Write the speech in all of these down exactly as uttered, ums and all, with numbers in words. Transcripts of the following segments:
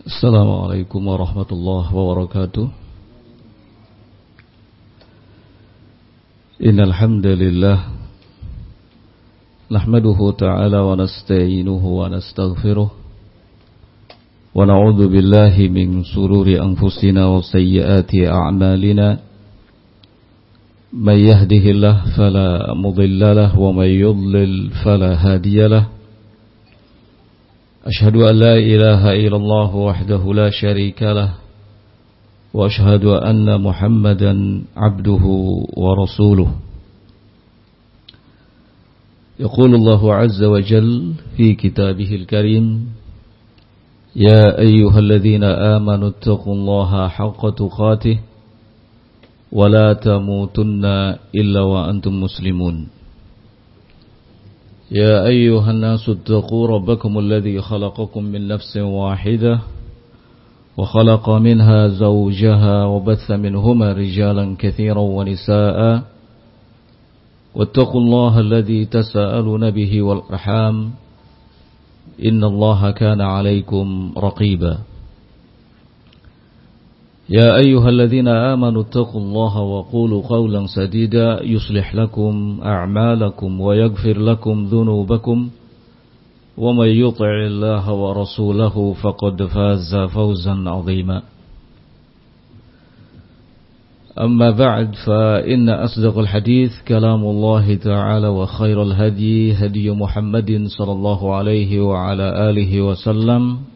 Assalamualaikum warahmatullahi wabarakatuh. Innal hamdalillah nahmaduhu ta'ala wa nasta'inuhu wa nastaghfiruh wa na'udzu billahi min shururi anfusina wa sayyiati a'malina. May yahdihillahu fala mudilla lahu wa may yudlil fala hadiya lahu. Ashhadu an la ilaha illallah wahdahu la syarika lah wa ashhadu anna Muhammadan abduhu wa rasuluh. Yaqulu Allahu azza wa jalla fi kitabihil karim, ya ayyuhalladzina amanu taqullaha haqqa tuqatih wa la tamutunna illa wa antum muslimun. يا أيها الناس اتقوا ربكم الذي خلقكم من نفس واحدة وخلق منها زوجها وبث منهما رجالا كثيرا ونساء واتقوا الله الذي تساءلون به والأرحام إن الله كان عليكم رقيبا. يا أيها الذين آمنوا اتقوا الله وقولوا قولا سديدا يصلح لكم أعمالكم ويغفر لكم ذنوبكم ومن يطع الله ورسوله فقد فاز فوزا عظيما. أما بعد فإن أصدق الحديث كلام الله تعالى وخير الهدي هدي محمد صلى الله عليه وعلى آله وسلم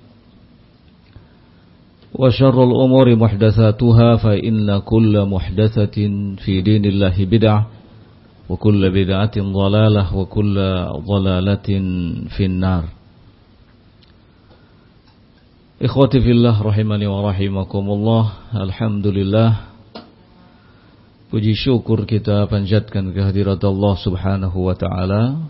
وشر الأمور محدثاتها فإن كل محدثة في دين الله بدعة وكل بدعة ضلالة وكل ضلالة في النار. Ikhwati fillah rahimani wa rahimakumullah. Alhamdulillah, puji syukur kita panjatkan kehadirat Allah subhanahu wa ta'ala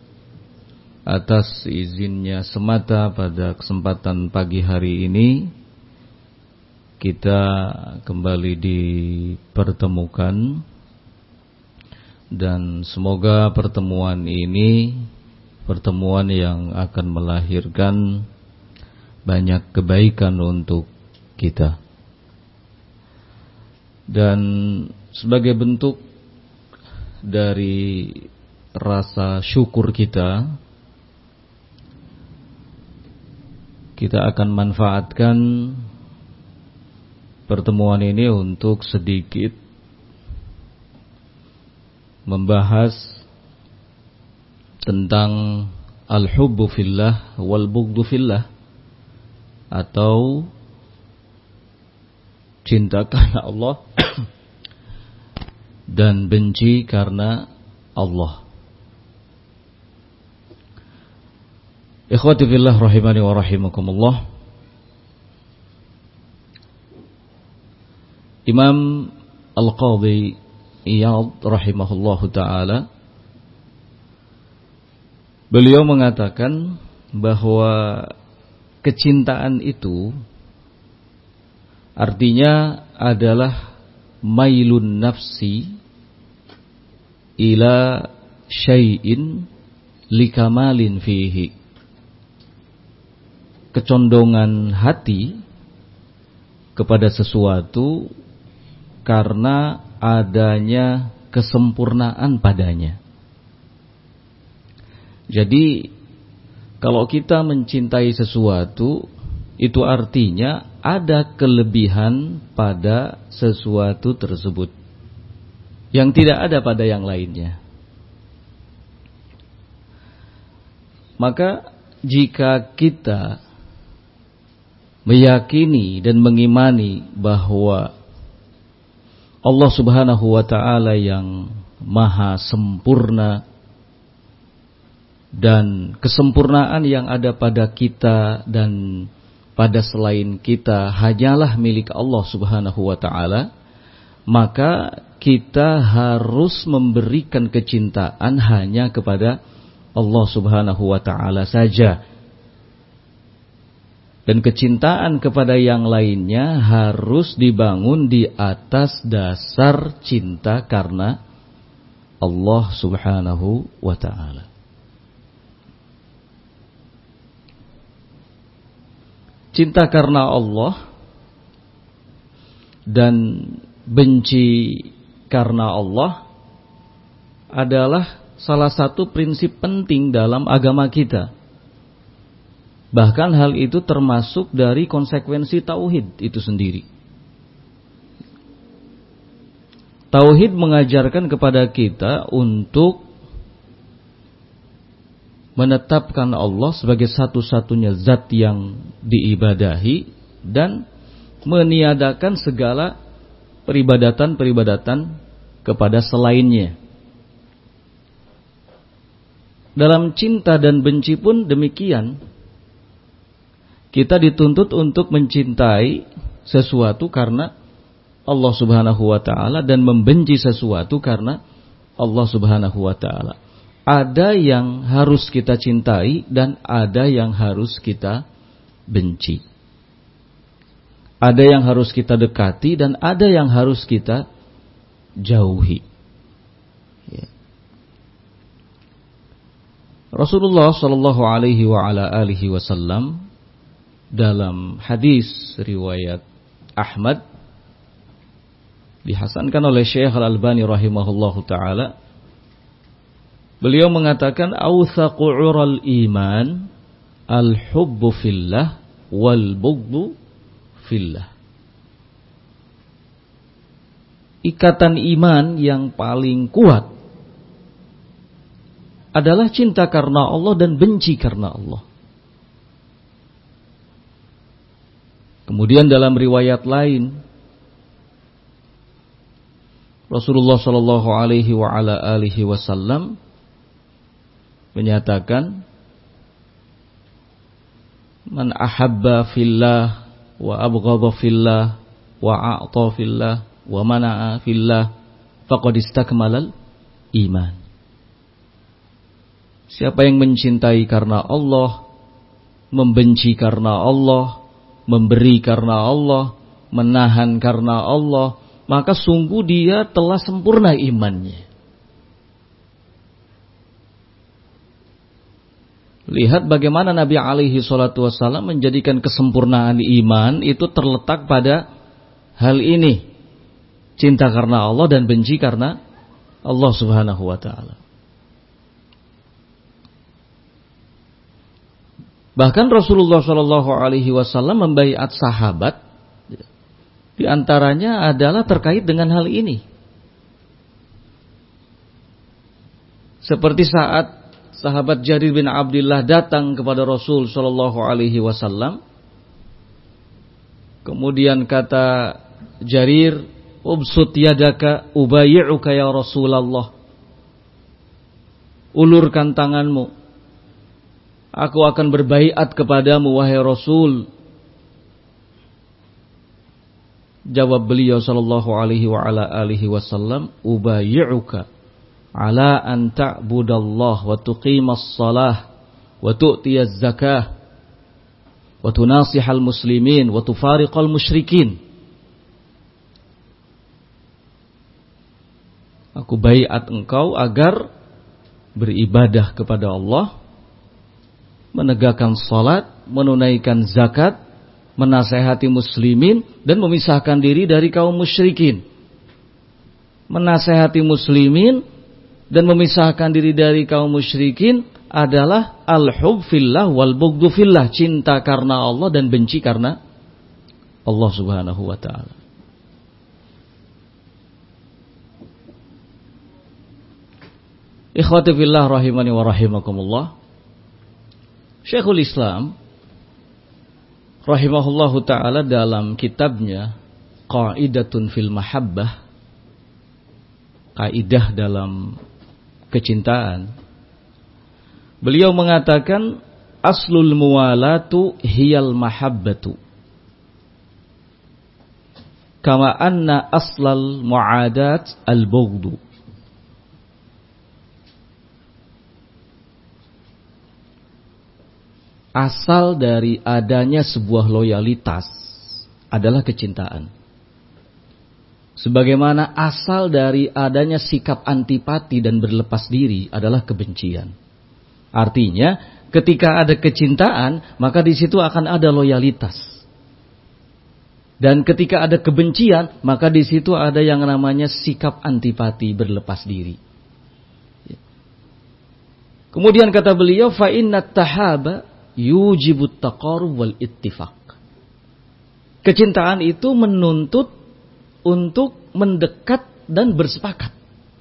atas izinnya semata pada kesempatan pagi hari ini kita kembali dipertemukan, dan semoga pertemuan ini pertemuan yang akan melahirkan banyak kebaikan untuk kita. Dan sebagai bentuk dari rasa syukur kita, kita akan manfaatkan pertemuan ini untuk sedikit membahas tentang al-hubbu fillah wal bughdu fillah, atau cinta karena Allah dan benci karena Allah. Ikhwati fillah rahimani wa rahimakumullah. Imam Al-Qadhi Iyad rahimahullahu ta'ala, beliau mengatakan bahwa kecintaan itu artinya adalah mailun nafsi ila syai'in likamalin fihi, kecondongan hati kepada sesuatu karena adanya kesempurnaan padanya. Jadi kalau kita mencintai sesuatu, itu artinya ada kelebihan pada sesuatu tersebut yang tidak ada pada yang lainnya. Maka jika kita meyakini dan mengimani bahwa Allah subhanahu wa ta'ala yang maha sempurna, dan kesempurnaan yang ada pada kita dan pada selain kita hanyalah milik Allah subhanahu wa ta'ala, maka kita harus memberikan kecintaan hanya kepada Allah subhanahu wa ta'ala saja. Dan kecintaan kepada yang lainnya harus dibangun di atas dasar cinta karena Allah subhanahu wa ta'ala. cinta karena Allah dan benci karena Allah adalah salah satu prinsip penting dalam agama kita. Bahkan hal itu termasuk dari konsekuensi tauhid itu sendiri. Tauhid mengajarkan kepada kita untuk menetapkan Allah sebagai satu-satunya zat yang diibadahi dan meniadakan segala peribadatan-peribadatan kepada selainnya. Dalam cinta dan benci pun demikian. Kita dituntut untuk mencintai sesuatu karena Allah Subhanahu wa ta'ala dan membenci sesuatu karena Allah Subhanahu wa ta'ala. Ada yang harus kita cintai dan ada yang harus kita benci. Ada yang harus kita dekati dan ada yang harus kita jauhi. Ya. Rasulullah sallallahu alaihi wa ala alihi wasallam dalam hadis riwayat Ahmad dihasankan oleh Syekh Al-Albani rahimahullahu taala, beliau mengatakan awthaqu 'ural iman al-hubbu fillah wal bughdu fillah. Ikatan iman yang paling kuat adalah cinta karena Allah dan benci karena Allah. Kemudian dalam riwayat lain Rasulullah sallallahu alaihi wa ala alihi wasallam menyatakan, man ahabba fillah wa abghadha fillah wa a'ta fillah wa mana'a fillah faqad istakmalal iman. Siapa yang mencintai karena Allah, membenci karena Allah, memberi karena Allah, menahan karena Allah, maka sungguh dia telah sempurna imannya. Lihat bagaimana Nabi alaihi salatu wassalam menjadikan kesempurnaan iman itu terletak pada hal ini. Cinta karena Allah dan benci karena Allah Subhanahu wa ta'ala. Bahkan Rasulullah sallallahu alaihi wasallam membaiat sahabat. Di antaranya adalah terkait dengan hal ini. Seperti saat sahabat Jarir bin Abdullah datang kepada Rasul sallallahu alaihi wasallam. Kemudian kata Jarir, "Ubsut yadaka ubayyi'uka ya Rasulullah." Ulurkan tanganmu. Aku akan berbaiat kepadamu wahai Rasul. Jawab beliau sallallahu alaihi wa ala alihi wasallam, ubayyi'uka ala an ta'budallah wa tuqimas salah wa tu'tiyaz zakah wa tunasihal muslimin wa tufariqal musyrikin. Aku baiat engkau agar beribadah kepada Allah, menegakkan salat, menunaikan zakat, menasehati muslimin dan memisahkan diri dari kaum musyrikin. Menasehati muslimin dan memisahkan diri dari kaum musyrikin adalah al-hub fillah wal bughdu fillah, cinta karena Allah dan benci karena Allah Subhanahu wa taala. Ikhwati fillah rahimani wa rahimakumullah. Syekhul Islam rahimahullahu ta'ala dalam kitabnya Qaidatun fil Mahabbah, kaidah dalam kecintaan, beliau mengatakan aslul muwalatu hiyal mahabbatu kama anna aslal muadat al-bughdu. Asal dari adanya sebuah loyalitas adalah kecintaan. Sebagaimana asal dari adanya sikap antipati dan berlepas diri adalah kebencian. Artinya, ketika ada kecintaan, maka di situ akan ada loyalitas. Dan ketika ada kebencian, maka di situ ada yang namanya sikap antipati, berlepas diri. Kemudian kata beliau, fa innat tahaba yujibut taqarrub wal ittifaq. Kecintaan itu menuntut untuk mendekat dan bersepakat.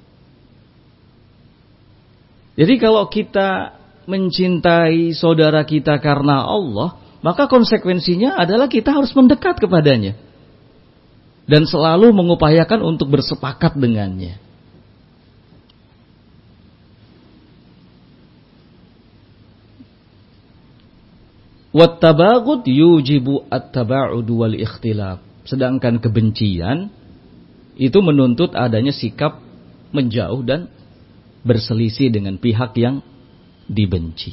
Jadi kalau kita mencintai saudara kita karena Allah, maka konsekuensinya adalah kita harus mendekat kepadanya. Dan selalu mengupayakan untuk bersepakat dengannya. Wattabaghud yujibu at-taba'ud wal ikhtilaf. Sedangkan kebencian itu menuntut adanya sikap menjauh dan berselisih dengan pihak yang dibenci.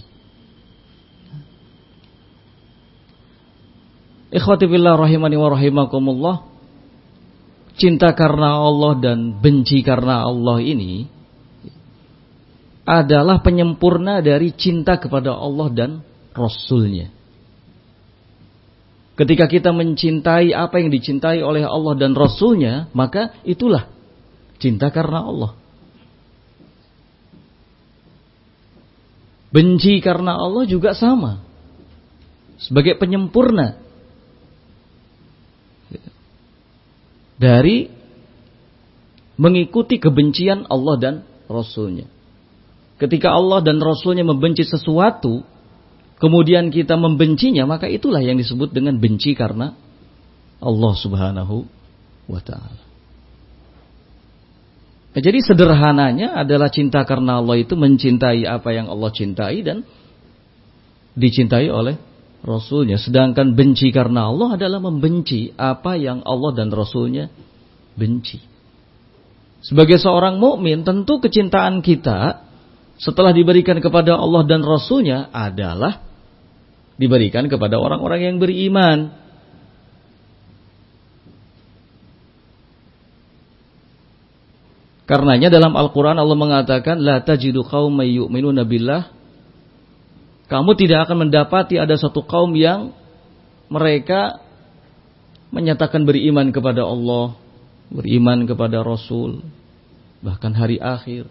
Ikhwati fillah rahimani wa rahimakumullah. Cinta karena Allah dan benci karena Allah ini adalah penyempurna dari cinta kepada Allah dan Rasul-Nya. Ketika kita mencintai apa yang dicintai oleh Allah dan Rasul-Nya, maka itulah cinta karena Allah. Benci karena Allah juga sama. Sebagai penyempurna dari mengikuti kebencian Allah dan Rasul-Nya. Ketika Allah dan Rasul-Nya membenci sesuatu, kemudian kita membencinya, maka itulah yang disebut dengan benci karena Allah Subhanahu wa ta'ala. Nah, jadi sederhananya adalah cinta karena Allah itu mencintai apa yang Allah cintai dan dicintai oleh Rasul-Nya. Sedangkan benci karena Allah adalah membenci apa yang Allah dan Rasul-Nya benci. Sebagai seorang mukmin, tentu kecintaan kita setelah diberikan kepada Allah dan Rasul-Nya adalah diberikan kepada orang-orang yang beriman. Karenanya dalam Al-Quran Allah mengatakan, La tajidu qauman yu'minuna billah. Kamu tidak akan mendapati ada satu kaum yang mereka menyatakan beriman kepada Allah, beriman kepada Rasul, bahkan hari akhir.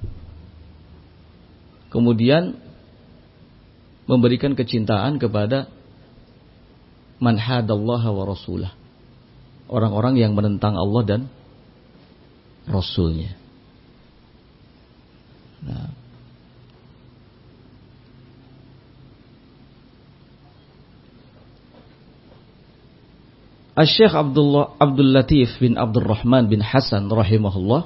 Kemudian memberikan kecintaan kepada man hadallaha wa rasulah. Orang-orang yang menentang Allah dan Rasul-Nya. Nah. Asy-Syaikh Abdullah Abdul Latif bin Abdul Rahman bin Hasan rahimahullah,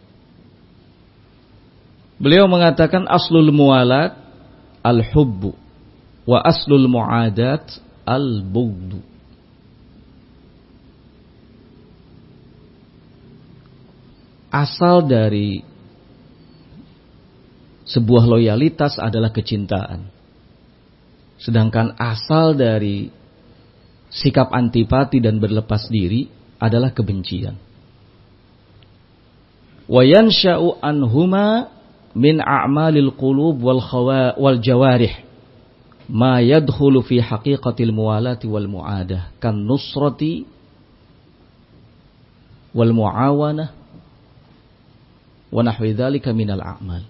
beliau mengatakan aslul muwalat al-hubbu wa aslul mu'adat al-bughdu. Asal dari sebuah loyalitas adalah kecintaan. Sedangkan asal dari sikap antipati dan berlepas diri adalah kebencian. Wa yansha'u anhuma min a'malil qulub wal khawa wal jawarih ma yadkhulu fi haqiqatil muwalati wal mu'adah kan nusrati wal mu'awanah wa nahwi dzalika minal a'mal.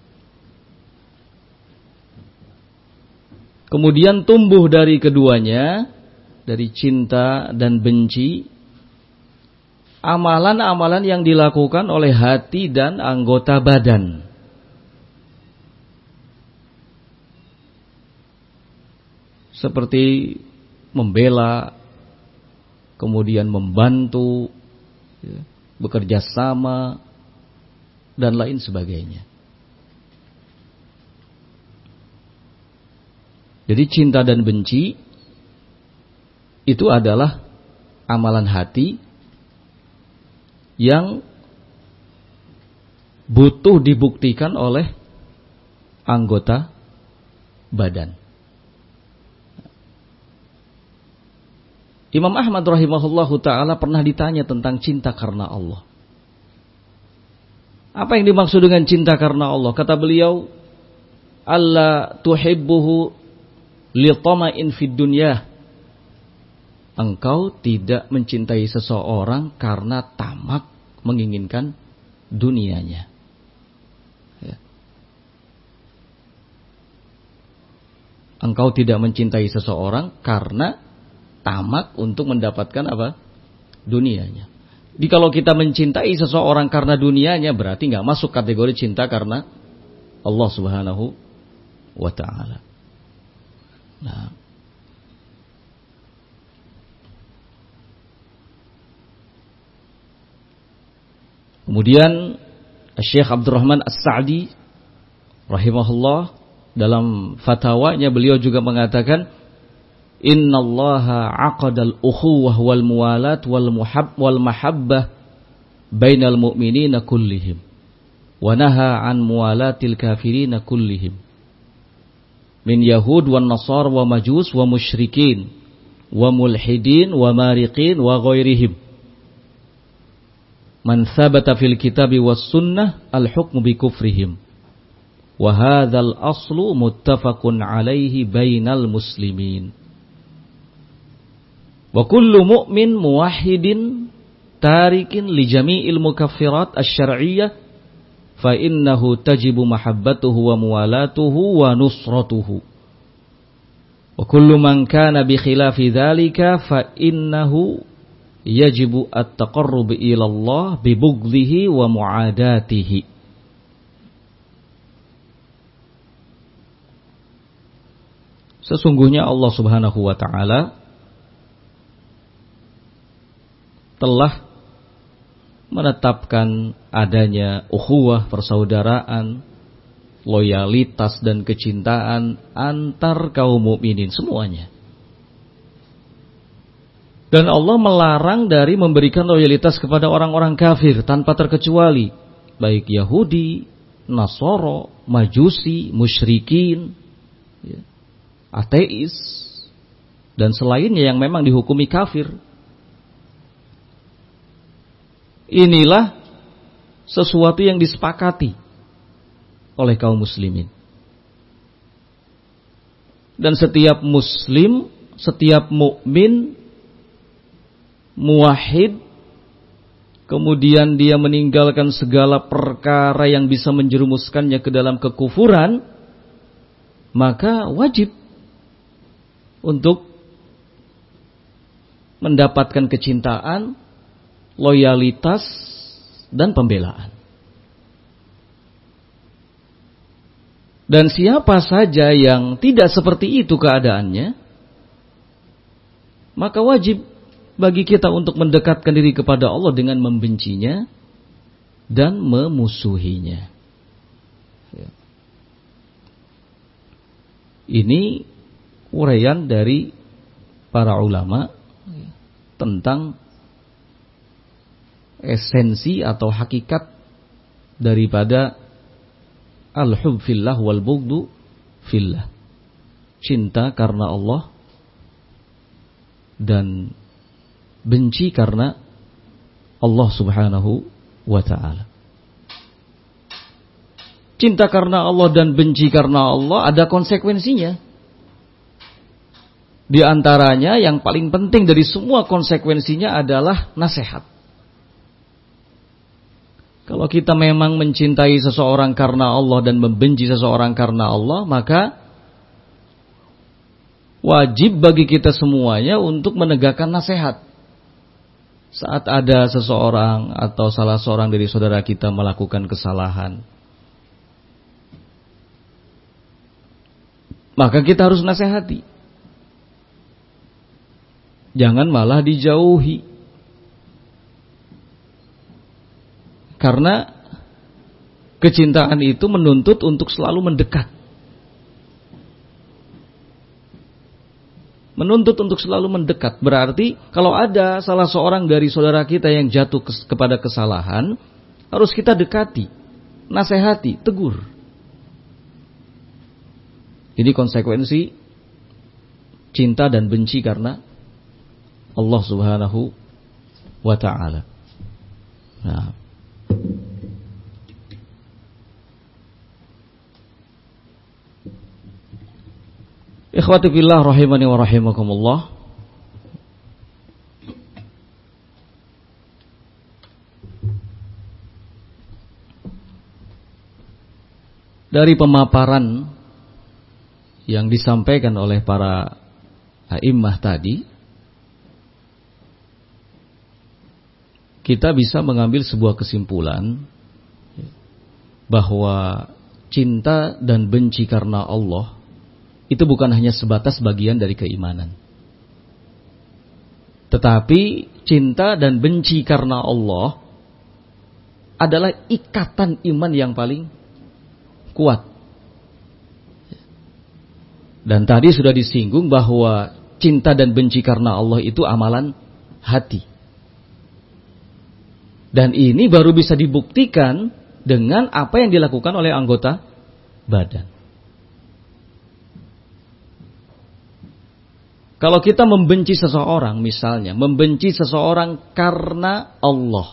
Kemudian tumbuh dari keduanya, dari cinta dan benci, amalan-amalan yang dilakukan oleh hati dan anggota badan. Seperti membela, kemudian membantu, ya, bekerja sama, dan lain sebagainya. Jadi cinta dan benci itu adalah amalan hati yang butuh dibuktikan oleh anggota badan. Imam Ahmad rahimahullahu ta'ala pernah ditanya tentang cinta karena Allah. Apa yang dimaksud dengan cinta karena Allah? Kata beliau, Allah tuhibbuhu li tama'in fid dunya. Engkau tidak mencintai seseorang karena tamak menginginkan dunianya. Ya. Engkau tidak mencintai seseorang karena tamak untuk mendapatkan apa? Dunianya. Jadi kalau kita mencintai seseorang karena dunianya, berarti nggak masuk kategori cinta karena Allah Subhanahu wa ta'ala. Nah, kemudian Syekh Abdurrahman As-Sa'di rahimahullah dalam fatwanya beliau juga mengatakan, innallaha 'aqadal ukhuwah wal muwalat wal muhab wal mahabbah bainal mu'minina kullihim wa naha 'an muwalatil kafirina kullihim min yahud wan nasar wa majus wa musyrikin wa mulhidin wa mariqin wa ghairihim. Man thabata fil kitabi was sunnah al hukmu bi kufrihim. Wa hadzal aslu muttafaqun alaihi bainal muslimin. Wa kullu mu'min muwahhidin tarikin li jami'il mukaffirat asy-syar'iyyah fa innahu tajibu mahabbatuhu wa muwalatuhu wa nusratuhu. Wa kullu man kana bi khilafi dzalika fa innahu yajibu at-taqarrub ila Allah bi bughdhihi wa mu'adatihi. Sesungguhnya Allah Subhanahu wa ta'ala telah menetapkan adanya ukhuwah, persaudaraan, loyalitas dan kecintaan antar kaum mukminin semuanya. Dan Allah melarang dari memberikan loyalitas kepada orang-orang kafir tanpa terkecuali, baik Yahudi, Nasoro, Majusi, musyrikin, ya, ateis, dan selainnya yang memang dihukumi kafir. Inilah sesuatu yang disepakati oleh kaum muslimin. Dan setiap muslim, setiap mukmin muwahhid, kemudian dia meninggalkan segala perkara yang bisa menjerumuskannya ke dalam kekufuran, maka wajib untuk mendapatkan kecintaan, loyalitas, dan pembelaan. Dan siapa saja yang tidak seperti itu keadaannya, maka wajib bagi kita untuk mendekatkan diri kepada Allah dengan membencinya dan memusuhinya. Ya. Ini uraian dari para ulama tentang esensi atau hakikat daripada al-hub fillah wal bughdu fillah. Cinta karena Allah dan benci karena Allah Subhanahu wa ta'ala. Cinta karena Allah dan benci karena Allah ada konsekuensinya. Di antaranya yang paling penting dari semua konsekuensinya adalah nasihat. Kalau kita memang mencintai seseorang karena Allah dan membenci seseorang karena Allah, maka wajib bagi kita semuanya untuk menegakkan nasihat. Saat ada seseorang atau salah seorang dari saudara kita melakukan kesalahan, maka kita harus nasihati. Jangan malah dijauhi. Karena kecintaan itu menuntut untuk selalu mendekat. Menuntut untuk selalu mendekat. Berarti kalau ada salah seorang dari saudara kita yang jatuh kes- kepada kesalahan, harus kita dekati, nasihati, tegur. Ini konsekuensi cinta dan benci karena Allah Subhanahu wa ta'ala. Nah. Ikhwati fillah rahimani wa rahimakumullah. Dari pemaparan yang disampaikan oleh para a'immah tadi, kita bisa mengambil sebuah kesimpulan bahwa cinta dan benci karena Allah itu bukan hanya sebatas bagian dari keimanan. Tetapi cinta dan benci karena Allah adalah ikatan iman yang paling kuat. Dan tadi sudah disinggung bahwa cinta dan benci karena Allah itu amalan hati. Dan ini baru bisa dibuktikan dengan apa yang dilakukan oleh anggota badan. Kalau kita membenci seseorang, misalnya membenci seseorang karena Allah.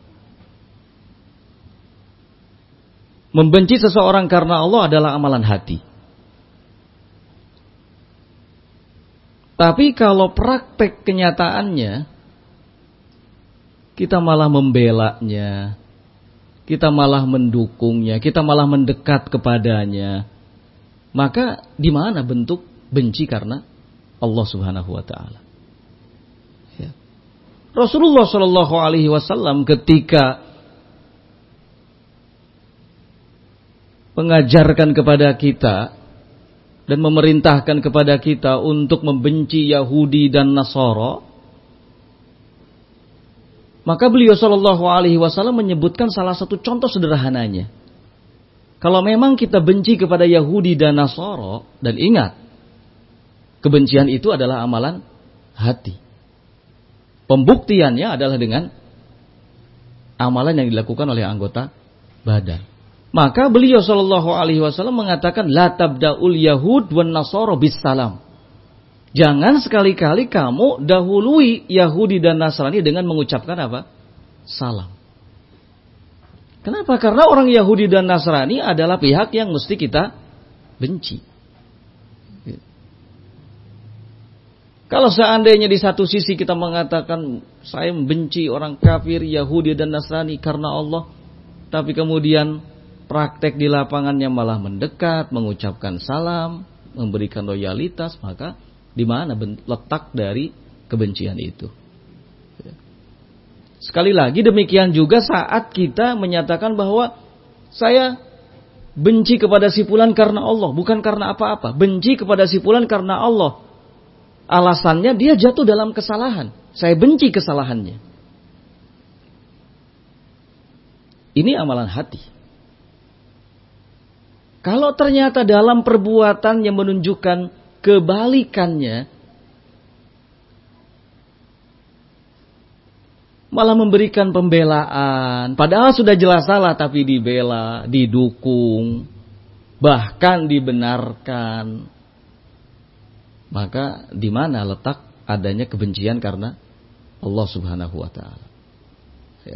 Membenci seseorang karena Allah adalah amalan hati. Tapi kalau praktek kenyataannya, kita malah membelanya, kita malah mendukungnya, kita malah mendekat kepadanya, maka di mana bentuk benci karena Allah Subhanahu wa taala? Ya. Rasulullah Shallallahu alaihi wasallam ketika mengajarkan kepada kita dan memerintahkan kepada kita untuk membenci Yahudi dan Nasara, maka beliau Shallallahu alaihi wasallam menyebutkan salah satu contoh sederhananya. Kalau memang kita benci kepada Yahudi dan Nasara, dan ingat, kebencian itu adalah amalan hati. Pembuktiannya adalah dengan amalan yang dilakukan oleh anggota badan. Maka beliau Shallallahu alaihi wasallam mengatakan, la tabda'ul yahud wan nasara bis salam. Jangan sekali-kali kamu dahului Yahudi dan Nasrani dengan mengucapkan apa? Salam. Kenapa? Karena orang Yahudi dan Nasrani adalah pihak yang mesti kita benci. Kalau seandainya di satu sisi kita mengatakan saya membenci orang kafir Yahudi dan Nasrani karena Allah, tapi kemudian praktek di lapangannya malah mendekat, mengucapkan salam, memberikan loyalitas, maka di mana letak dari kebencian itu? Sekali lagi demikian juga saat kita menyatakan bahwa saya benci kepada si fulan karena Allah, bukan karena apa-apa. Benci kepada si fulan karena Allah. Alasannya dia jatuh dalam kesalahan. Saya benci kesalahannya. Ini amalan hati. Kalau ternyata dalam perbuatan yang menunjukkan kebalikannya, malah memberikan pembelaan, padahal sudah jelas salah tapi dibela, didukung, bahkan dibenarkan, maka di mana letak adanya kebencian karena Allah Subhanahu wa taala? Ya.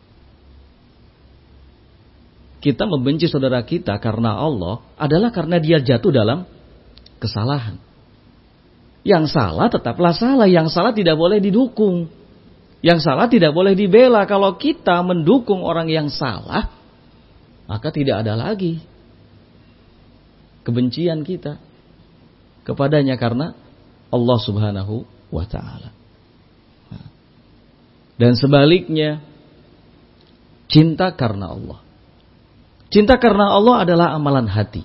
Kita membenci saudara kita karena Allah adalah karena dia jatuh dalam kesalahan. Yang salah tetaplah salah, yang salah tidak boleh didukung. Yang salah tidak boleh dibela. Kalau kita mendukung orang yang salah, maka tidak ada lagi kebencian kita kepadanya karena Allah Subhanahu wa taala. Dan sebaliknya, cinta karena Allah. Cinta karena Allah adalah amalan hati.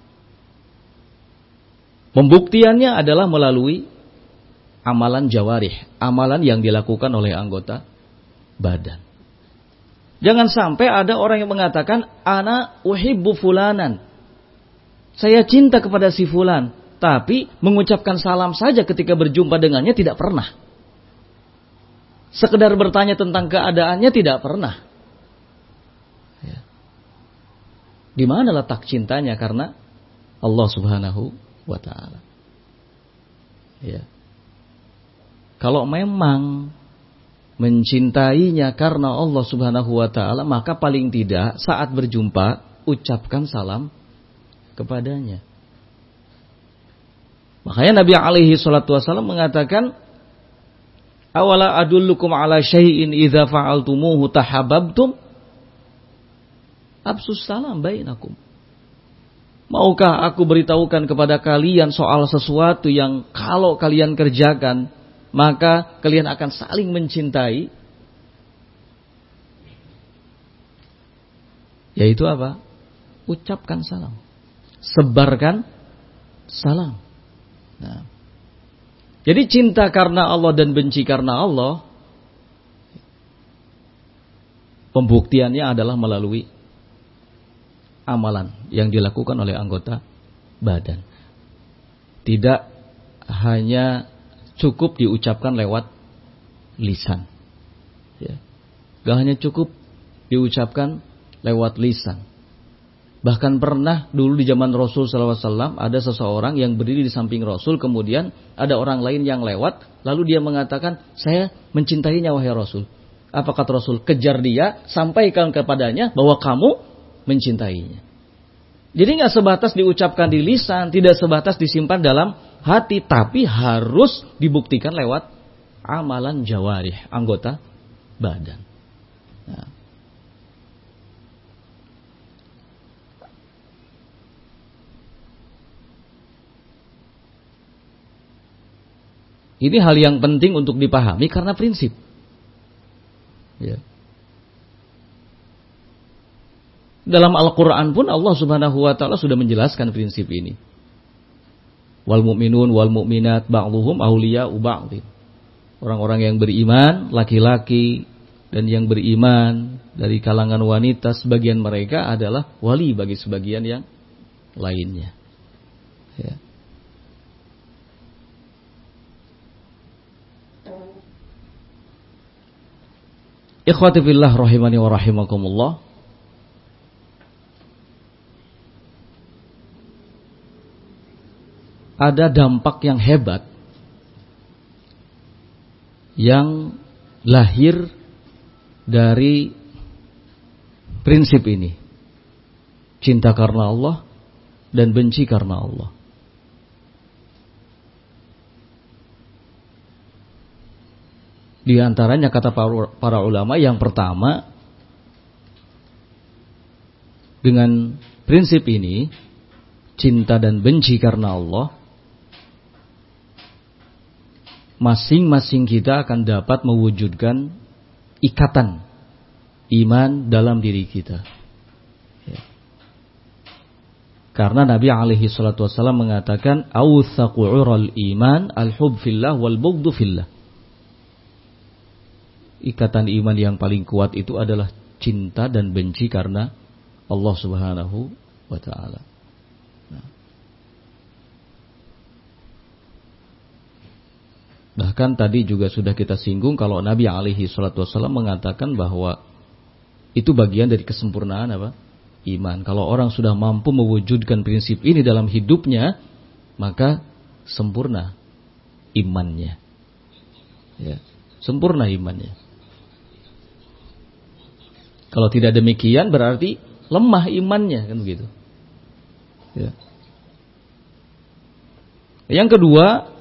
Pembuktiannya adalah melalui amalan jawarih, amalan yang dilakukan oleh anggota badan. Jangan sampai ada orang yang mengatakan, ana uhibbu fulanan. Saya cinta kepada si fulan, tapi mengucapkan salam saja ketika berjumpa dengannya tidak pernah. Sekedar bertanya tentang keadaannya tidak pernah. Ya. Di mana letak cintanya karena Allah Subhanahu wa ta'ala. Ya. Kalau memang mencintainya karena Allah Subhanahu wa ta'ala, maka paling tidak saat berjumpa ucapkan salam kepadanya. Makanya Nabi alaihi salatu wasallam mengatakan, awala adullukum ala syai'in idza fa'altumuhu tahabbabtum absus salam bainakum. Maukah aku beritahukan kepada kalian soal sesuatu yang kalau kalian kerjakan maka kalian akan saling mencintai? Yaitu apa? Ucapkan salam, sebarkan salam. Nah, jadi cinta karena Allah dan benci karena Allah, pembuktiannya adalah melalui amalan yang dilakukan oleh anggota badan. Tidak hanya cukup diucapkan lewat lisan. Ya. Gak hanya cukup diucapkan lewat lisan. Bahkan pernah dulu di zaman Rasul sallallahu alaihi wasallam ada seseorang yang berdiri di samping Rasul, kemudian ada orang lain yang lewat, lalu dia mengatakan, saya mencintainya wahai Rasul. Apa kata Rasul? Kejar dia, sampaikan kepadanya bahwa kamu mencintainya. Jadi nggak sebatas diucapkan di lisan, tidak sebatas disimpan dalam hati, tapi harus dibuktikan lewat amalan jawarih, anggota badan. Nah. Ini hal yang penting untuk dipahami karena prinsip. Ya. Dalam Al-Quran pun Allah subhanahu wa ta'ala sudah menjelaskan prinsip ini. Wal mu'minun wal mu'minat ba'duhum awliya'u ba'din. Orang-orang yang beriman, laki-laki dan yang beriman dari kalangan wanita, sebagian mereka adalah wali bagi sebagian yang lainnya. Ya. Ikhwati fillah rahimani wa rahimakumullah. Ada dampak yang hebat yang lahir dari prinsip ini. Cinta karena Allah dan benci karena Allah. Di antaranya kata para ulama, yang pertama, dengan prinsip ini, cinta dan benci karena Allah, masing-masing kita akan dapat mewujudkan ikatan iman dalam diri kita. Ya. Karena Nabi alaihi salatu wasallam mengatakan, awthaqu ural iman al-hub fillah wal bughdu fillah. Ikatan iman yang paling kuat itu adalah cinta dan benci karena Allah subhanahu wa ta'ala. Nah. Bahkan tadi juga sudah kita singgung kalau Nabi alaihi salatu wasallam mengatakan bahwa itu bagian dari kesempurnaan apa? Iman. Kalau orang sudah mampu mewujudkan prinsip ini dalam hidupnya, maka sempurna imannya. Ya, sempurna imannya. Kalau tidak demikian berarti lemah imannya, kan begitu. Ya. Yang kedua,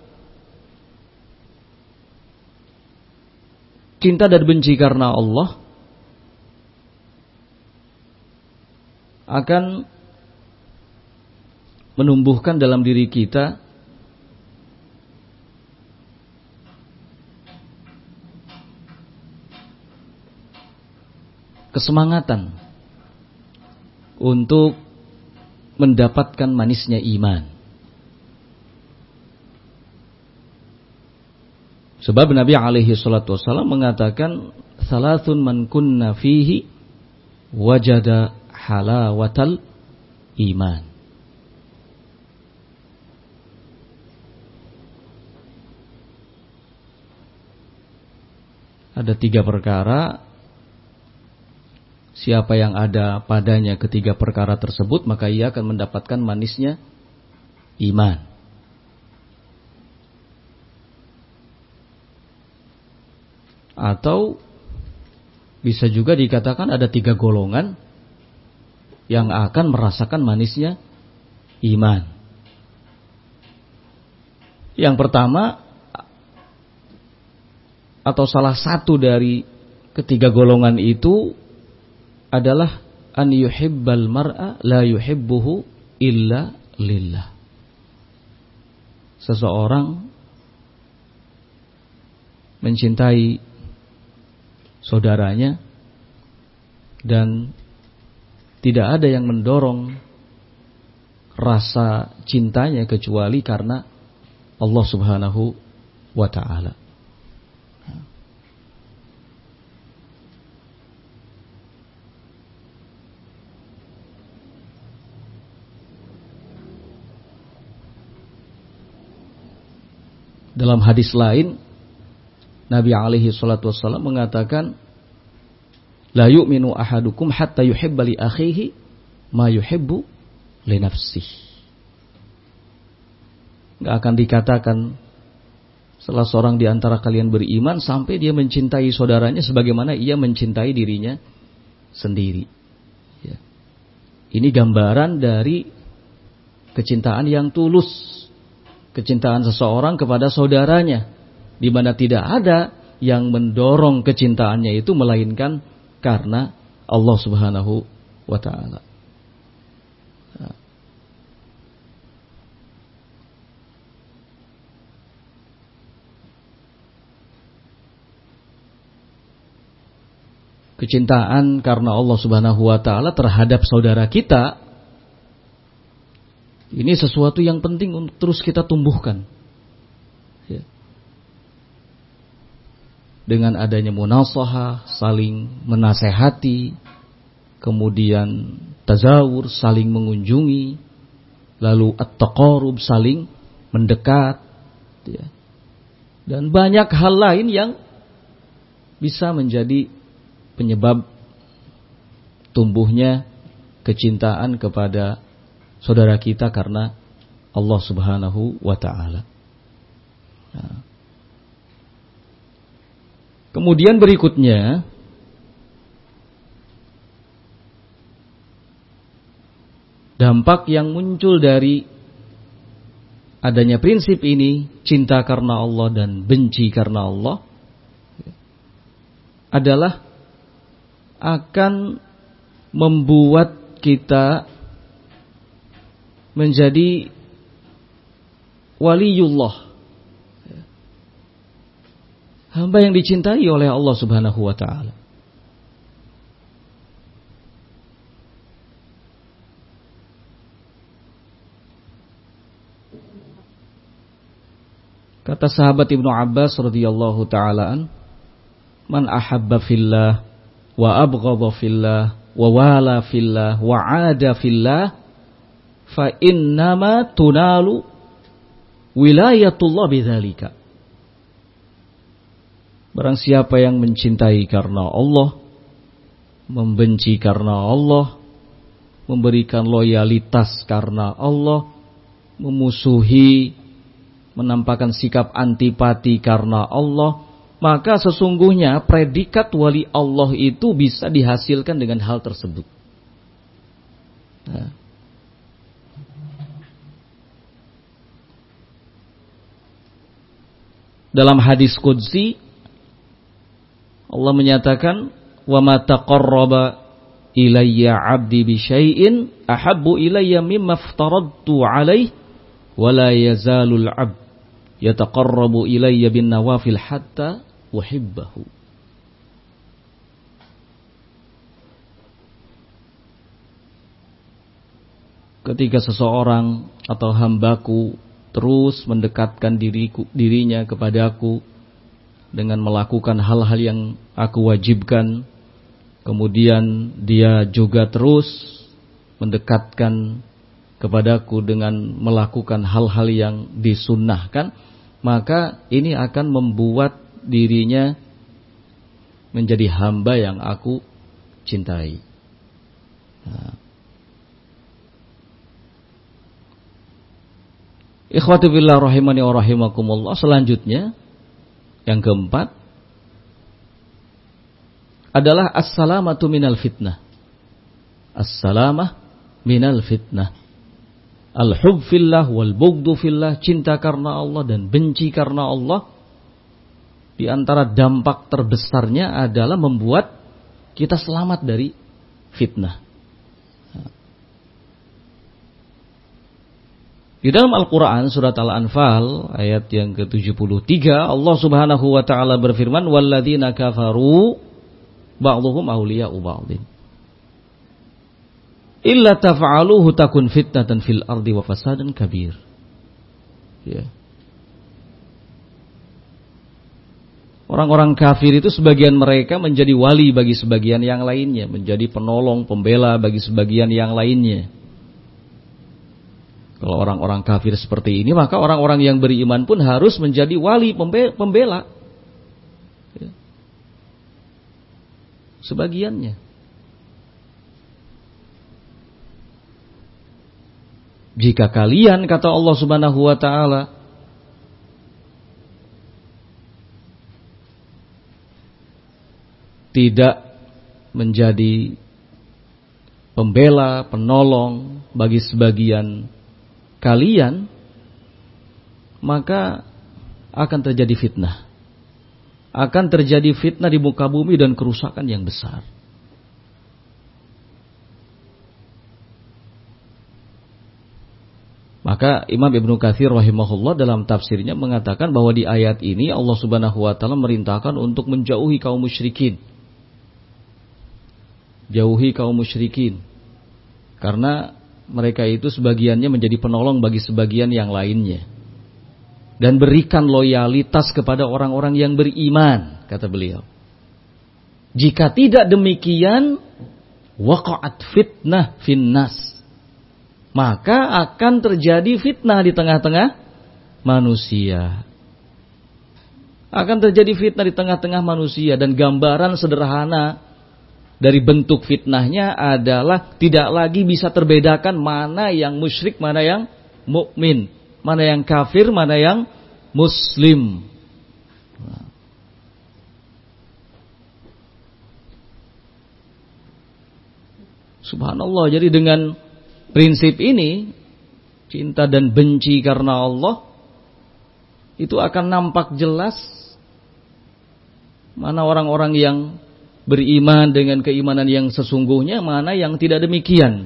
cinta dan benci karena Allah akan menumbuhkan dalam diri kita kesemangatan untuk mendapatkan manisnya iman. Sebab Nabi alaihi salatu wasallam mengatakan, salasun man kunna fihi wajada halawatal iman. Ada tiga perkara, siapa yang ada padanya ketiga perkara tersebut, maka ia akan mendapatkan manisnya iman. Atau bisa juga dikatakan ada tiga golongan yang akan merasakan manisnya iman. Yang pertama, atau salah satu dari ketiga golongan itu adalah an yuhibbal mar'a la yuhibbuhu illa lillah. Seseorang mencintai saudaranya dan tidak ada yang mendorong rasa cintanya kecuali karena Allah Subhanahu wa ta'ala. Dalam hadis lain, Nabi alaihi salatu wassalam mengatakan, la yu'minu ahadukum hatta yuhibba li akhihi ma yuhibbu li nafsihi. Enggak akan dikatakan salah seorang di antara kalian beriman sampai dia mencintai saudaranya sebagaimana ia mencintai dirinya sendiri. Ya. Ini gambaran dari kecintaan yang tulus, kecintaan seseorang kepada saudaranya, di mana tidak ada yang mendorong kecintaannya itu melainkan karena Allah Subhanahu wa ta'ala. Kecintaan karena Allah Subhanahu wa ta'ala terhadap saudara kita, ini sesuatu yang penting untuk terus kita tumbuhkan. Ya. Dengan adanya munasahah, saling menasehati, kemudian tazawur, saling mengunjungi, lalu at-taqarrub, saling mendekat, ya. Dan banyak hal lain yang bisa menjadi penyebab tumbuhnya kecintaan kepada saudara kita karena Allah Subhanahu wa ta'ala. Nah. Kemudian berikutnya, dampak yang muncul dari adanya prinsip ini, cinta karena Allah dan benci karena Allah, adalah akan membuat kita menjadi waliullah, hamba yang dicintai oleh Allah Subhanahu wa ta'ala. Kata sahabat Ibnu Abbas radhiyallahu ta'ala, man ahabba fillah wa abghadha fillah wa wala fillah wa ada fillah fa innama tunalu wilayatullah bidzalika. Barang siapa yang mencintai karena Allah, membenci karena Allah, memberikan loyalitas karena Allah, memusuhi, menampakkan sikap antipati karena Allah, maka sesungguhnya predikat wali Allah itu bisa dihasilkan dengan hal tersebut. Nah. Dalam hadis qudsi, Allah menyatakan, wa ma taqarraba ilayya 'abdi bi syai'in ahabbu ilayya mimma aftaradtu 'alaihi wa la yazalul 'abd yataqarrabu ilayya bin nawafil hatta uhibbahu. Ketika seseorang atau hambaku terus mendekatkan diriku, dirinya kepadaku dengan melakukan hal-hal yang aku wajibkan, kemudian dia juga terus mendekatkan kepadaku dengan melakukan hal-hal yang disunnahkan, maka ini akan membuat dirinya menjadi hamba yang aku cintai. Nah. Ikhwati billah rahimani wa rahimakumullah. Selanjutnya, yang keempat adalah as-salamatu minal fitnah. As-salamah minal fitnah. Al-hub fillah wal bughdhu fillah, cinta karena Allah dan benci karena Allah. Di antara dampak terbesarnya adalah membuat kita selamat dari fitnah. Di dalam Al-Quran surat Al-Anfal ayat yang ke tujuh puluh tiga Allah subhanahu wa ta'ala berfirman walladzina kafaru ba'dhuhum awliya'u ba'dhin illa taf'aluhu takun fitnatan fil ardi wa fasadan kabir. Ya. Orang-orang kafir itu sebagian mereka menjadi wali bagi sebagian yang lainnya, menjadi penolong, pembela bagi sebagian yang lainnya. Kalau orang-orang kafir seperti ini, maka orang-orang yang beriman pun harus menjadi wali, pembela. Ya. Sebagiannya. Jika kalian, kata Allah subhanahu wa ta'ala, tidak menjadi pembela, penolong bagi sebagian kalian, maka akan terjadi fitnah. Akan terjadi fitnah di muka bumi dan kerusakan yang besar. Maka Imam Ibnu Katsir rahimahullah dalam tafsirnya mengatakan bahwa di ayat ini Allah subhanahu wa ta'ala merintahkan untuk menjauhi kaum musyrikin. Jauhi kaum musyrikin. Karena mereka itu sebagiannya menjadi penolong bagi sebagian yang lainnya. Dan berikan loyalitas kepada orang-orang yang beriman, kata beliau. Jika tidak demikian, waqa'at fitnah finnas. Maka akan terjadi fitnah di tengah-tengah manusia. Akan terjadi fitnah di tengah-tengah manusia. Dan gambaran sederhana dari bentuk fitnahnya adalah tidak lagi bisa terbedakan mana yang musyrik, mana yang mukmin, mana yang kafir, mana yang muslim. Subhanallah, jadi dengan prinsip ini, cinta dan benci karena Allah, itu akan nampak jelas mana orang-orang yang beriman dengan keimanan yang sesungguhnya, mana yang tidak demikian.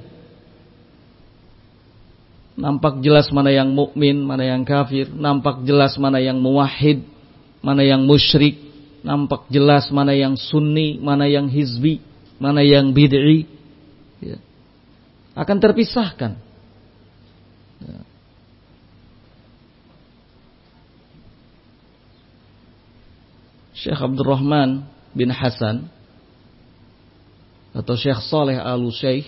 Nampak jelas mana yang mukmin, mana yang kafir. Nampak jelas mana yang muwahhid, mana yang musyrik. Nampak jelas mana yang sunni, mana yang hizbi, mana yang bid'i. Ya. Akan terpisahkan. Ya. Syekh Abdurrahman bin Hasan atau Syekh Saleh Al-Syekh,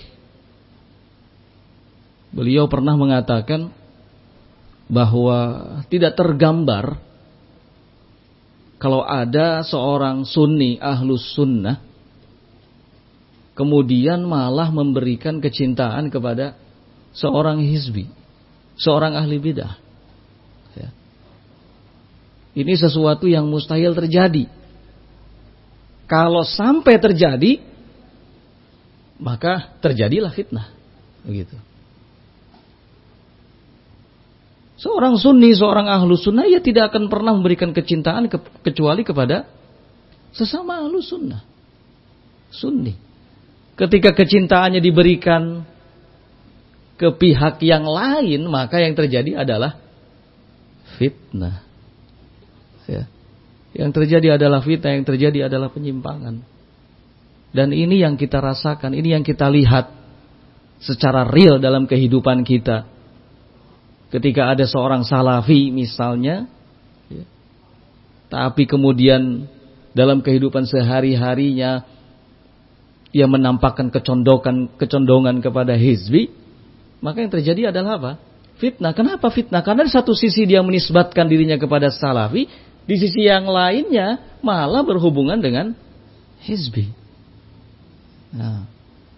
beliau pernah mengatakan bahwa tidak tergambar kalau ada seorang sunni ahlus sunnah kemudian malah memberikan kecintaan kepada seorang hizbi, seorang ahli bidah. Ya. Ini sesuatu yang mustahil terjadi. Kalau sampai terjadi, maka terjadilah fitnah. Begitu. Seorang sunni, seorang ahlu sunnah, ia tidak akan pernah memberikan kecintaan ke, kecuali kepada sesama ahlu sunnah. Sunni. Ketika kecintaannya diberikan ke pihak yang lain, maka yang terjadi adalah fitnah. Ya. Yang terjadi adalah fitnah, yang terjadi adalah penyimpangan. Dan ini yang kita rasakan, ini yang kita lihat secara real dalam kehidupan kita. Ketika ada seorang salafi misalnya, ya, tapi kemudian dalam kehidupan sehari-harinya ia menampakkan kecondongan, kecondongan kepada hizbi, maka yang terjadi adalah apa? Fitnah. Kenapa fitnah? Karena di satu sisi dia menisbatkan dirinya kepada salafi, di sisi yang lainnya malah berhubungan dengan hizbi. Nah.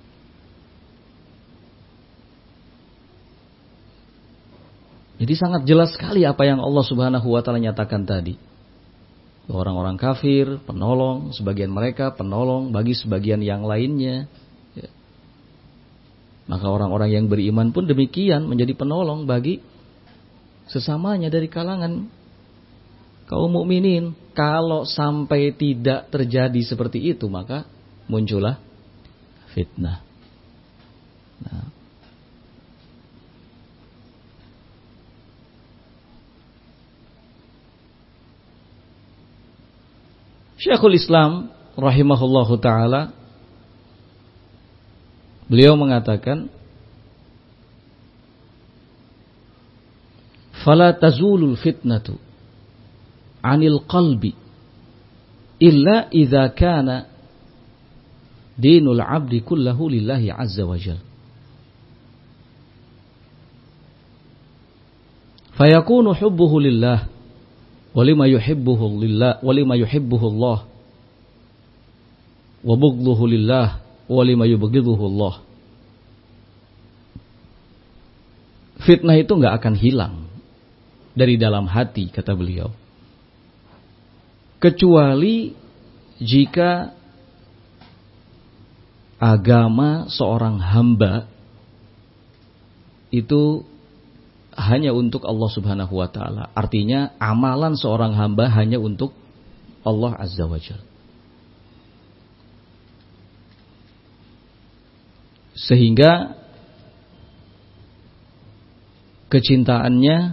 Jadi sangat jelas sekali apa yang Allah Subhanahu wa taala nyatakan tadi. Orang-orang kafir, penolong, sebagian mereka penolong bagi sebagian yang lainnya. Ya. Maka orang-orang yang beriman pun demikian, menjadi penolong bagi sesamanya dari kalangan kaum mukminin. Kalau sampai tidak terjadi seperti itu, maka muncullah fitnah. Nah. Syekhul Islam rahimahullahu taala, beliau mengatakan, fala tazulul fitnatu 'anil qalbi illa idza kana dinul 'abdi kullahu lillahi 'azza wa jalla. Fayakunu hubbuhu lillah wa lima yuhibbuhu lillah wa lima yuhibbuhu Allah wa bughdhuhu lillah wa lima yubghidhuhu Allah. Fitnah itu enggak akan hilang dari dalam hati, kata beliau, kecuali jika agama seorang hamba itu hanya untuk Allah Subhanahu wa taala. Artinya amalan seorang hamba hanya untuk Allah Azza wa Jalla. Sehingga kecintaannya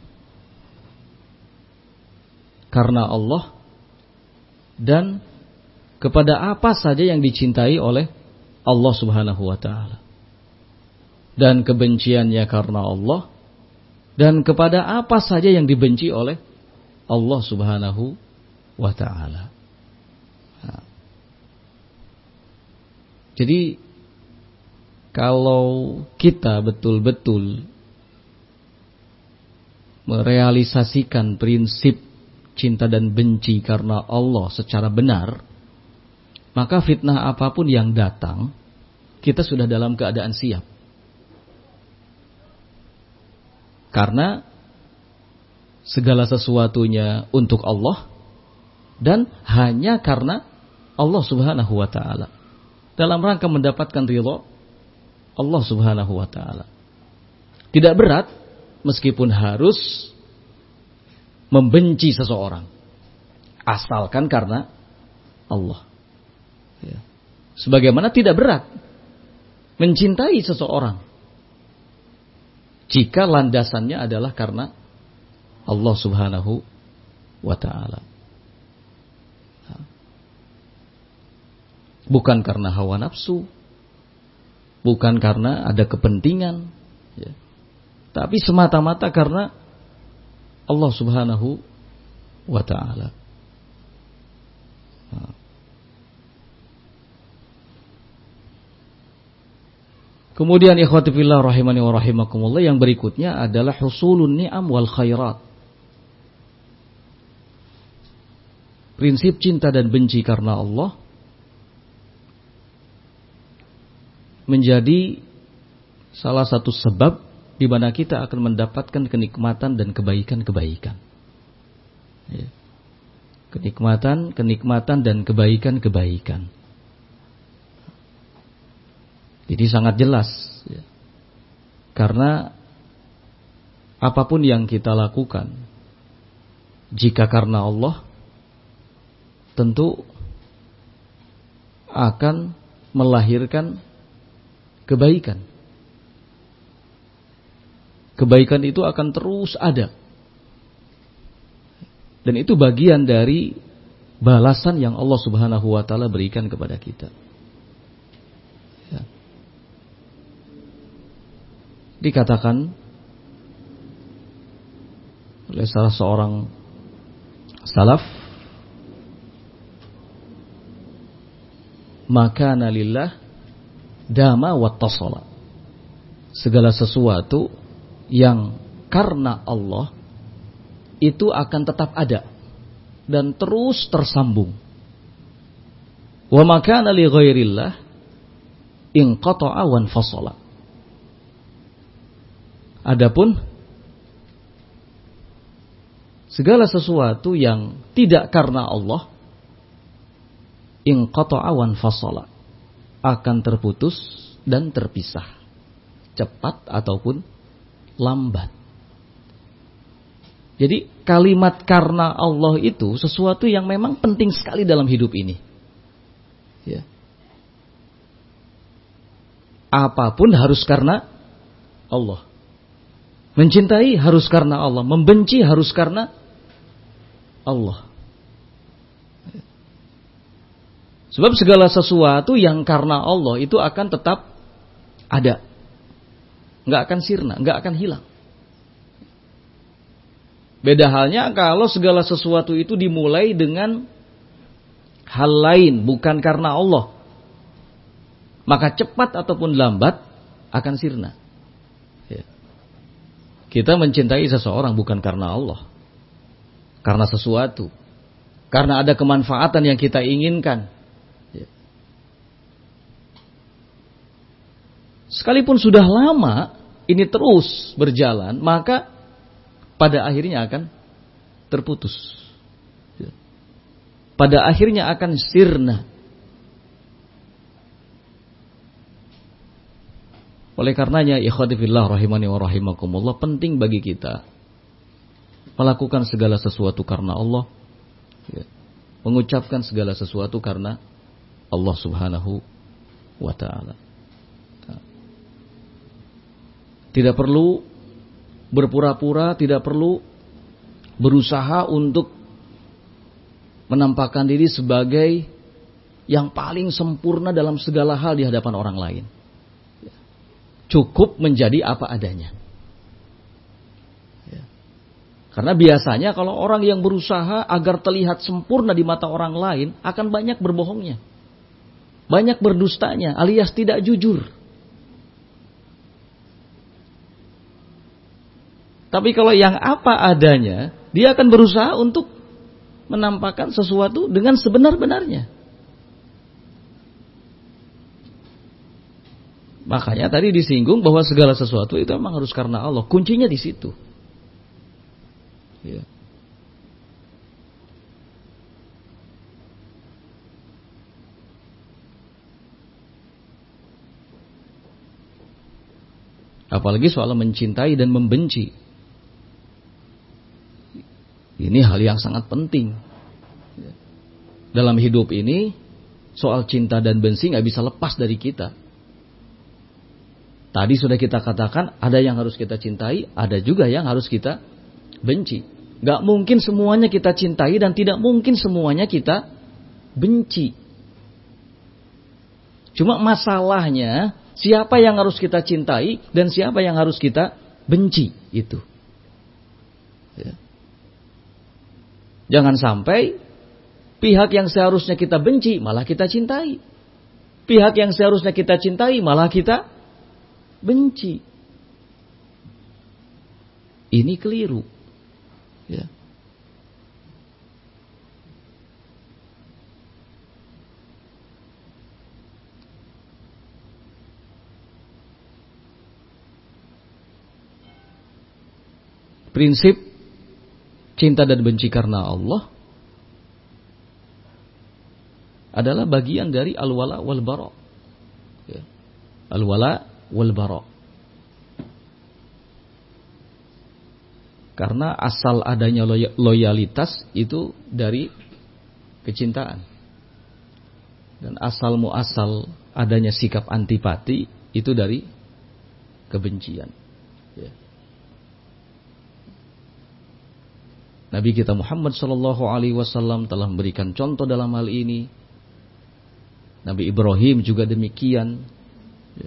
karena Allah dan kepada apa saja yang dicintai oleh Allah Subhanahu wa taala, dan kebenciannya karena Allah dan kepada apa saja yang dibenci oleh Allah Subhanahu wa taala. Nah. Jadi kalau kita betul-betul merealisasikan prinsip cinta dan benci karena Allah secara benar, maka fitnah apapun yang datang, kita sudah dalam keadaan siap. Karena segala sesuatunya untuk Allah dan hanya karena Allah Subhanahu wa taala, dalam rangka mendapatkan ridha Allah Subhanahu wa taala. Tidak berat meskipun harus membenci seseorang, asalkan karena Allah. Ya. Sebagaimana tidak berat mencintai seseorang jika landasannya adalah karena Allah Subhanahu wa ta'ala. Bukan karena hawa nafsu, bukan karena ada kepentingan, ya, tapi semata-mata karena Allah Subhanahu wa ta'ala. Kemudian ikhwati fillah rahimani wa rahimakumullah, yang berikutnya adalah husulun ni'am wal khairat. Prinsip cinta dan benci karena Allah menjadi salah satu sebab di mana kita akan mendapatkan kenikmatan dan kebaikan-kebaikan. Ya. Kenikmatan, kenikmatan dan kebaikan-kebaikan. Jadi sangat jelas, ya. Karena apapun yang kita lakukan, jika karena Allah, tentu akan melahirkan kebaikan. Kebaikan itu akan terus ada. Dan itu bagian dari balasan yang Allah Subhanahu wa ta'ala berikan kepada kita. Dikatakan oleh salah seorang salaf, makana lillah dama wattasala. Segala sesuatu yang karena Allah itu akan tetap ada dan terus tersambung. Wa makana li ghairillah inqata'a wan fasala. Adapun segala sesuatu yang tidak karena Allah, inqata'a wan fasala, akan terputus dan terpisah. cepat ataupun lambat. Jadi kalimat karena Allah itu sesuatu yang memang penting sekali dalam hidup ini. Ya. Apapun harus karena Allah. Mencintai harus karena Allah, membenci harus karena Allah. Sebab segala sesuatu yang karena Allah itu akan tetap ada. Nggak akan sirna, nggak akan hilang. Beda halnya kalau segala sesuatu itu dimulai dengan hal lain, bukan karena Allah. Maka cepat ataupun lambat akan sirna. Ya. Kita mencintai seseorang bukan karena Allah. Karena sesuatu. Karena ada kemanfaatan yang kita inginkan. Sekalipun sudah lama ini terus berjalan, maka pada akhirnya akan terputus. Pada akhirnya akan sirna. Oleh karenanya, ikhwati fillah rahimani wa rahimakumullah, penting bagi kita melakukan segala sesuatu karena Allah, ya, mengucapkan segala sesuatu karena Allah subhanahu wa ta'ala. Tidak perlu berpura-pura, tidak perlu berusaha untuk menampakkan diri sebagai yang paling sempurna dalam segala hal di hadapan orang lain. Cukup menjadi apa adanya. Karena biasanya kalau orang yang berusaha agar terlihat sempurna di mata orang lain akan banyak berbohongnya. Banyak berdustanya alias tidak jujur. Tapi kalau yang apa adanya, dia akan berusaha untuk menampakkan sesuatu dengan sebenar-benarnya. Makanya tadi disinggung bahwa segala sesuatu itu memang harus karena Allah. Kuncinya di situ. Ya. Apalagi soal mencintai dan membenci. Ini hal yang sangat penting. Dalam hidup ini, soal cinta dan benci gak bisa lepas dari kita. Tadi sudah kita katakan, ada yang harus kita cintai, ada juga yang harus kita benci. Gak mungkin semuanya kita cintai dan tidak mungkin semuanya kita benci. Cuma masalahnya, siapa yang harus kita cintai dan siapa yang harus kita benci. Itu. Ya. Jangan sampai pihak yang seharusnya kita benci malah kita cintai. Pihak yang seharusnya kita cintai malah kita benci. Ini keliru. Ya. Prinsip cinta dan benci karena Allah adalah bagian dari al-wala wal bara. Ya. Al-wala wal bara. Karena asal adanya loyalitas itu dari kecintaan. Dan asal muasal adanya sikap antipati itu dari kebencian. Ya. Nabi kita Muhammad sallallahu alaihi wasallam telah memberikan contoh dalam hal ini. Nabi Ibrahim juga demikian. Ya.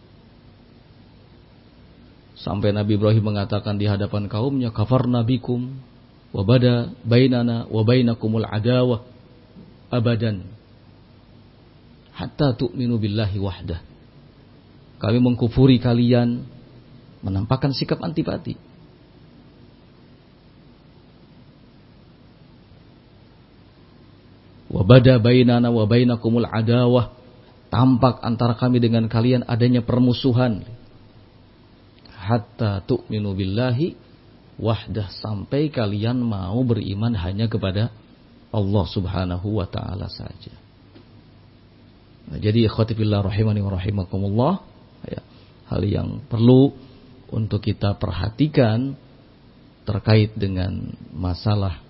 Sampai Nabi Ibrahim mengatakan di hadapan kaumnya, kafarna bikum wa bada bainana wa bainakumul adawah abadan hatta tu'minu billahi wahdah. Kami mengkufuri kalian, menampakkan sikap antipati. Wa bada bainana wa bainakumul adawah, tampak antara kami dengan kalian adanya permusuhan. Hatta tu'minu billahi wahdah, sampai kalian mau beriman hanya kepada Allah Subhanahu wa taala saja. Nah, jadi ikhwati fillah rahimani wa rahimakumullah, ya, hal yang perlu untuk kita perhatikan terkait dengan masalah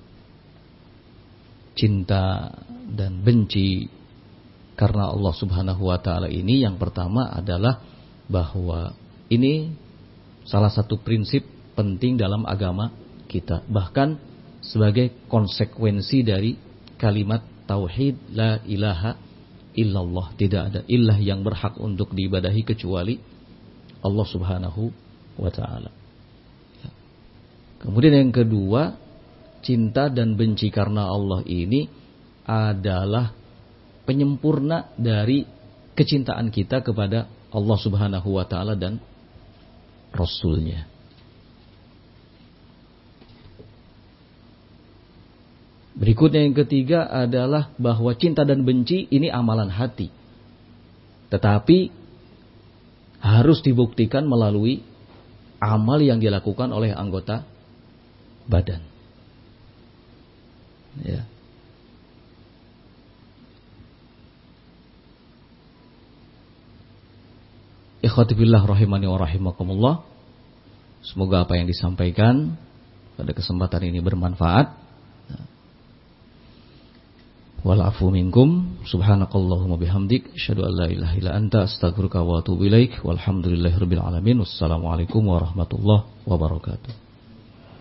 cinta dan benci karena Allah Subhanahu wa taala ini. Yang pertama adalah bahwa ini salah satu prinsip penting dalam agama kita, bahkan sebagai konsekuensi dari kalimat tauhid la ilaha illallah, tidak ada ilah yang berhak untuk diibadahi kecuali Allah Subhanahu wa taala. Kemudian yang kedua, cinta dan benci karena Allah ini adalah penyempurna dari kecintaan kita kepada Allah Subhanahu wa taala dan Rasul-Nya. Berikutnya yang ketiga adalah bahwa cinta dan benci ini amalan hati. Tetapi harus dibuktikan melalui amal yang dilakukan oleh anggota badan. Ya. Ikhwati billah rahimani wa rahimakumullah. Semoga apa yang disampaikan pada kesempatan ini bermanfaat. Wal afu minkum, subhanakallahumma bihamdik, asyhadu an la ilaha illa anta, astaghfiruka wa atubu ilaik. Walhamdulillahirabbil alamin. Wassalamualaikum warahmatullahi wabarakatuh.